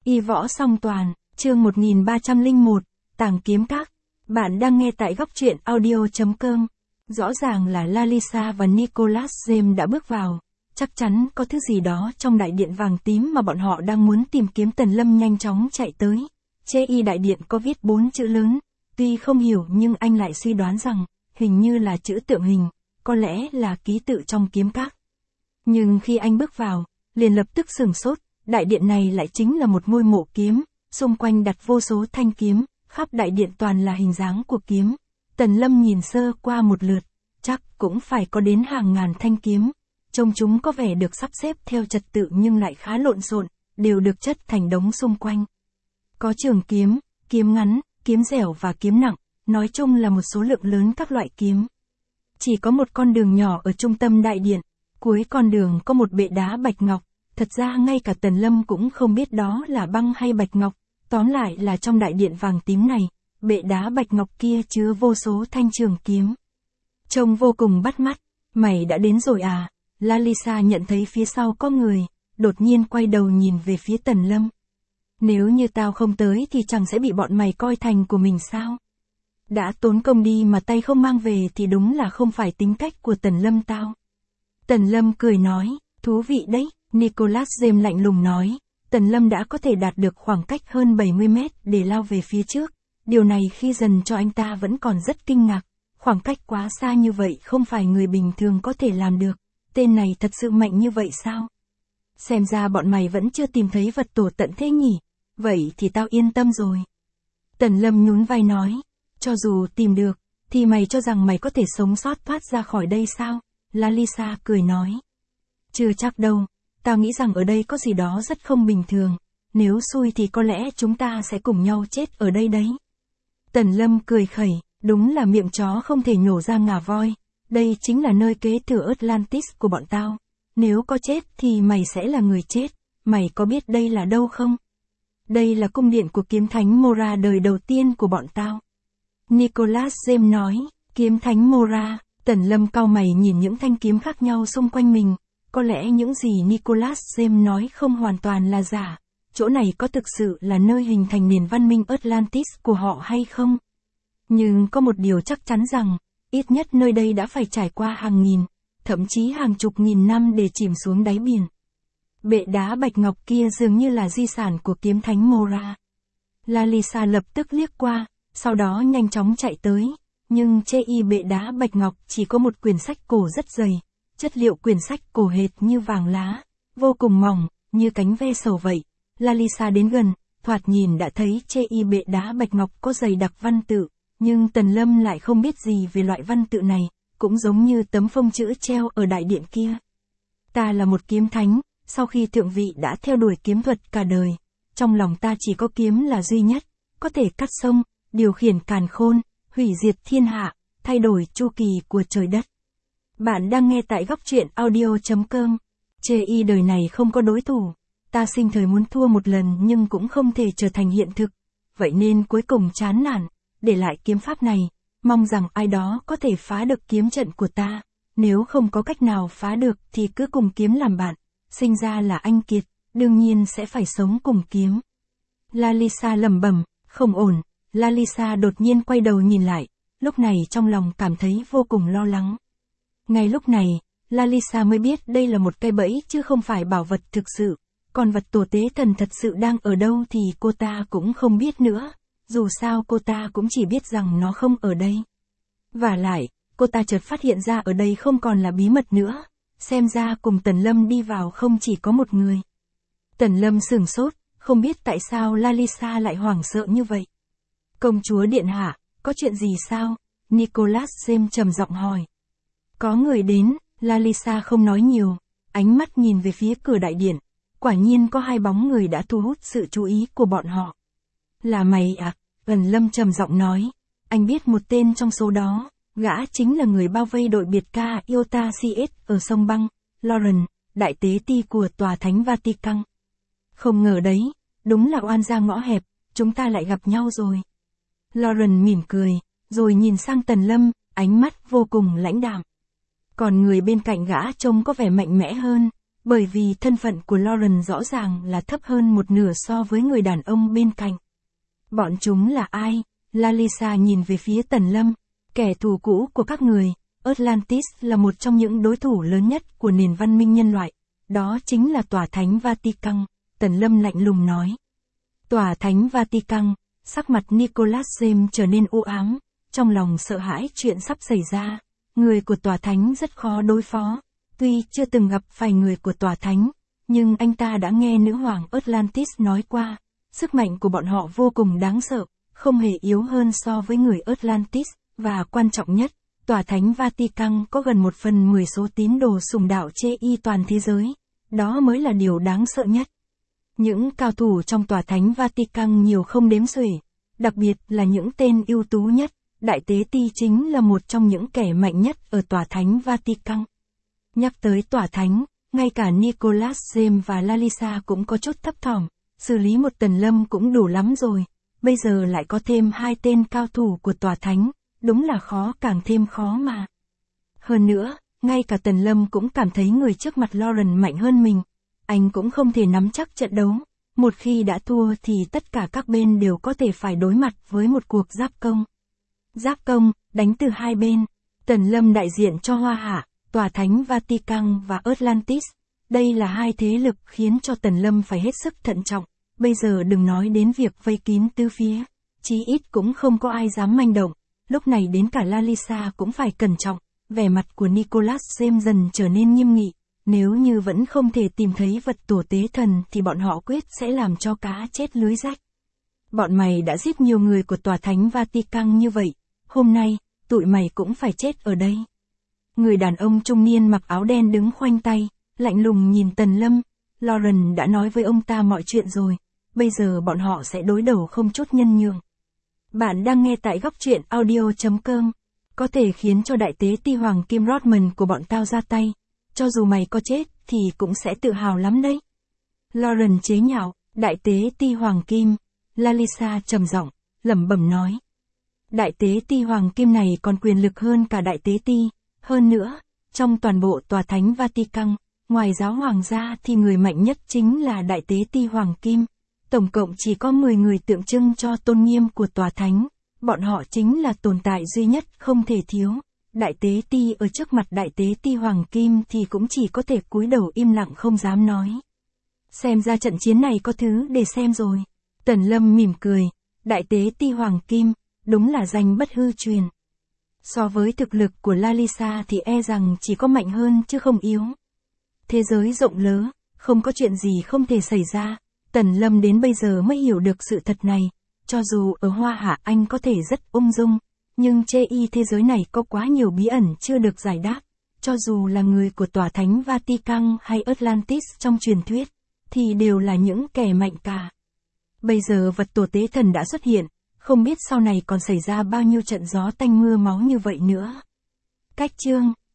Y võ song toàn, chương 1301, Tàng kiếm các. Bạn đang nghe tại góc truyện audio.com. Rõ ràng là Lalisa và Nicholas James đã bước vào. Chắc chắn có thứ gì đó trong đại điện vàng tím mà bọn họ đang muốn tìm kiếm. Tần Lâm nhanh chóng chạy tới. Chê đại điện có viết 4 chữ lớn. Tuy không hiểu nhưng anh lại suy đoán rằng, hình như là chữ tượng hình, có lẽ là ký tự trong kiếm các. Nhưng khi anh bước vào, liền lập tức sửng sốt. Đại điện này lại chính là một ngôi mộ kiếm, xung quanh đặt vô số thanh kiếm, khắp đại điện toàn là hình dáng của kiếm. Tần Lâm nhìn sơ qua một lượt, chắc cũng phải có đến hàng ngàn thanh kiếm. Trông chúng có vẻ được sắp xếp theo trật tự nhưng lại khá lộn xộn, đều được chất thành đống xung quanh. Có trường kiếm, kiếm ngắn, kiếm dẻo và kiếm nặng, nói chung là một số lượng lớn các loại kiếm. Chỉ có một con đường nhỏ ở trung tâm đại điện, cuối con đường có một bệ đá bạch ngọc. Thật ra ngay cả Tần Lâm cũng không biết đó là băng hay bạch ngọc, tóm lại là trong đại điện vàng tím này, bệ đá bạch ngọc kia chứa vô số thanh trường kiếm. Trông vô cùng bắt mắt. Mày đã đến rồi à? Lalisa nhận thấy phía sau có người, đột nhiên quay đầu nhìn về phía Tần Lâm. Nếu như tao không tới thì chẳng sẽ bị bọn mày coi thành của mình sao? Đã tốn công đi mà tay không mang về thì đúng là không phải tính cách của Tần Lâm tao. Tần Lâm cười nói, thú vị đấy. Nicholas James lạnh lùng nói, Tần Lâm đã có thể đạt được khoảng cách hơn 70 mét để lao về phía trước. Điều này khi dần cho anh ta vẫn còn rất kinh ngạc. Khoảng cách quá xa như vậy không phải người bình thường có thể làm được. Tên này thật sự mạnh như vậy sao? Xem ra bọn mày vẫn chưa tìm thấy vật tổ tận thế nhỉ? Vậy thì tao yên tâm rồi. Tần Lâm nhún vai nói, cho dù tìm được, thì mày cho rằng mày có thể sống sót thoát ra khỏi đây sao? Lalisa cười nói, chưa chắc đâu. Tao nghĩ rằng ở đây có gì đó rất không bình thường, nếu xui thì có lẽ chúng ta sẽ cùng nhau chết ở đây đấy. Tần Lâm cười khẩy, đúng là miệng chó không thể nhổ ra ngà voi, đây chính là nơi kế thừa Atlantis của bọn tao. Nếu có chết thì mày sẽ là người chết, mày có biết đây là đâu không? Đây là cung điện của kiếm thánh Mora đời đầu tiên của bọn tao. Nicholas James nói, kiếm thánh Mora. Tần Lâm cau mày nhìn những thanh kiếm khác nhau xung quanh mình. Có lẽ những gì Nicholas James nói không hoàn toàn là giả. Chỗ này có thực sự là nơi hình thành nền văn minh Atlantis của họ hay không? Nhưng có một điều chắc chắn rằng, ít nhất nơi đây đã phải trải qua hàng nghìn, thậm chí hàng chục nghìn năm để chìm xuống đáy biển. Bệ đá bạch ngọc kia dường như là di sản của kiếm thánh Mora. Lalisa lập tức liếc qua, sau đó nhanh chóng chạy tới. Nhưng bệ đá bạch ngọc chỉ có một quyển sách cổ rất dày. Chất liệu quyển sách cổ hệt như vàng lá, vô cùng mỏng, như cánh ve sầu vậy. Lalisa đến gần, thoạt nhìn đã thấy bệ đá bạch ngọc có dày đặc văn tự, nhưng Tần Lâm lại không biết gì về loại văn tự này, cũng giống như tấm phông chữ treo ở đại điện kia. Ta là một kiếm thánh, sau khi thượng vị đã theo đuổi kiếm thuật cả đời, trong lòng ta chỉ có kiếm là duy nhất, có thể cắt sông, điều khiển càn khôn, hủy diệt thiên hạ, thay đổi chu kỳ của trời đất. Bạn đang nghe tại góc truyện audio.com. Đời này không có đối thủ. Ta sinh thời muốn thua một lần nhưng cũng không thể trở thành hiện thực. Vậy nên cuối cùng chán nản, để lại kiếm pháp này, mong rằng ai đó có thể phá được kiếm trận của ta. Nếu không có cách nào phá được thì cứ cùng kiếm làm bạn. Sinh ra là anh kiệt, đương nhiên sẽ phải sống cùng kiếm. Lalisa lẩm bẩm, không ổn. Lalisa đột nhiên quay đầu nhìn lại, lúc này trong lòng cảm thấy vô cùng lo lắng. Ngay lúc này, Lalisa mới biết đây là một cái bẫy chứ không phải bảo vật thực sự. Còn vật tổ tế thần thật sự đang ở đâu thì cô ta cũng không biết nữa. Dù sao cô ta cũng chỉ biết rằng nó không ở đây. Vả lại, cô ta chợt phát hiện ra ở đây không còn là bí mật nữa. Xem ra cùng Tần Lâm đi vào không chỉ có một người. Tần Lâm sửng sốt, không biết tại sao Lalisa lại hoảng sợ như vậy. Công chúa điện hạ, có chuyện gì sao? Nicholas James trầm giọng hỏi. Có người đến, Lalisa không nói nhiều, ánh mắt nhìn về phía cửa đại điện, quả nhiên có hai bóng người đã thu hút sự chú ý của bọn họ. Là mày à? Tần Lâm trầm giọng nói, anh biết một tên trong số đó, gã chính là người bao vây đội biệt ca Iota CS ở sông băng, Lauren, đại tế ti của tòa thánh Vatican. Không ngờ đấy, đúng là oan gia ngõ hẹp, chúng ta lại gặp nhau rồi. Lauren mỉm cười, rồi nhìn sang Tần Lâm, ánh mắt vô cùng lãnh đạm. Còn người bên cạnh gã trông có vẻ mạnh mẽ hơn, Bởi vì thân phận của Lauren rõ ràng là thấp hơn một nửa so với người đàn ông bên cạnh. Bọn chúng là ai? Lalisa nhìn về phía Tần Lâm, kẻ thù cũ của các người. Atlantis là một trong những đối thủ lớn nhất của nền văn minh nhân loại. Đó chính là Tòa Thánh Vatican, Tần Lâm lạnh lùng nói. Tòa Thánh Vatican, sắc mặt Nicholas James trở nên u ám, trong lòng sợ hãi chuyện sắp xảy ra. Người của Tòa Thánh rất khó đối phó. Tuy chưa từng gặp phải người của Tòa Thánh, nhưng anh ta đã nghe nữ hoàng Atlantis nói qua. Sức mạnh của bọn họ vô cùng đáng sợ, không hề yếu hơn so với người Atlantis, và quan trọng nhất, Tòa Thánh Vatican có gần 1/10 số tín đồ sùng đạo chê y toàn thế giới. Đó mới là điều đáng sợ nhất. Những cao thủ trong Tòa Thánh Vatican nhiều không đếm xuể, đặc biệt là những tên ưu tú nhất. Đại tế ti chính là một trong những kẻ mạnh nhất ở Tòa Thánh Vatican. Nhắc tới Tòa Thánh, ngay cả Nicholas James và Lalisa cũng có chút thấp thỏm. Xử lý một Tần Lâm cũng đủ lắm rồi, bây giờ lại có thêm 2 tên cao thủ của Tòa Thánh, đúng là khó càng thêm khó mà. Hơn nữa, ngay cả Tần Lâm cũng cảm thấy người trước mặt Lauren mạnh hơn mình. Anh cũng không thể nắm chắc trận đấu, một khi đã thua thì tất cả các bên đều có thể phải đối mặt với một cuộc giáp công. Giáp công, đánh từ hai bên. Tần Lâm đại diện cho Hoa Hạ, Tòa Thánh Vatican và Atlantis. Đây là hai thế lực khiến cho Tần Lâm phải hết sức thận trọng. Bây giờ đừng nói đến việc vây kín tứ phía. Chí ít cũng không có ai dám manh động. Lúc này đến cả Lalisa cũng phải cẩn trọng. Vẻ mặt của Nicholas James dần trở nên nghiêm nghị. Nếu như vẫn không thể tìm thấy vật tổ tế thần thì bọn họ quyết sẽ làm cho cá chết lưới rách. Bọn mày đã giết nhiều người của Tòa Thánh Vatican như vậy. Hôm nay, tụi mày cũng phải chết ở đây. Người đàn ông trung niên mặc áo đen đứng khoanh tay, lạnh lùng nhìn Tần Lâm. Lauren đã nói với ông ta mọi chuyện rồi. Bây giờ bọn họ sẽ đối đầu không chút nhân nhượng. Bạn đang nghe tại góc truyện audio.com. Có thể khiến cho đại tế ti hoàng Kim Rodman của bọn tao ra tay. Cho dù mày có chết thì cũng sẽ tự hào lắm đấy. Lauren chế nhạo, đại tế ti hoàng Kim. Lalisa trầm giọng, lẩm bẩm nói. Đại tế ti hoàng Kim này còn quyền lực hơn cả đại tế ti. Hơn nữa, trong toàn bộ Tòa Thánh Vatican, ngoài giáo hoàng ra thì người mạnh nhất chính là đại tế ti hoàng Kim. Tổng cộng chỉ có 10 người tượng trưng cho tôn nghiêm của Tòa Thánh. Bọn họ chính là tồn tại duy nhất không thể thiếu. Đại tế ti ở trước mặt đại tế ti hoàng Kim thì cũng chỉ có thể cúi đầu im lặng không dám nói. Xem ra trận chiến này có thứ để xem rồi. Tần Lâm mỉm cười. Đại tế ti hoàng Kim, đúng là danh bất hư truyền. So với thực lực của Lalisa thì e rằng chỉ có mạnh hơn chứ không yếu. Thế giới rộng lớn, không có chuyện gì không thể xảy ra. Tần Lâm đến bây giờ mới hiểu được sự thật này. Cho dù ở Hoa Hạ anh có thể rất ung dung, nhưng chê y thế giới này có quá nhiều bí ẩn chưa được giải đáp. Cho dù là người của Tòa Thánh Vatican hay Atlantis trong truyền thuyết, thì đều là những kẻ mạnh cả. Bây giờ vật tổ tế thần đã xuất hiện, không biết sau này còn xảy ra bao nhiêu trận gió tanh mưa máu như vậy nữa. Cách chương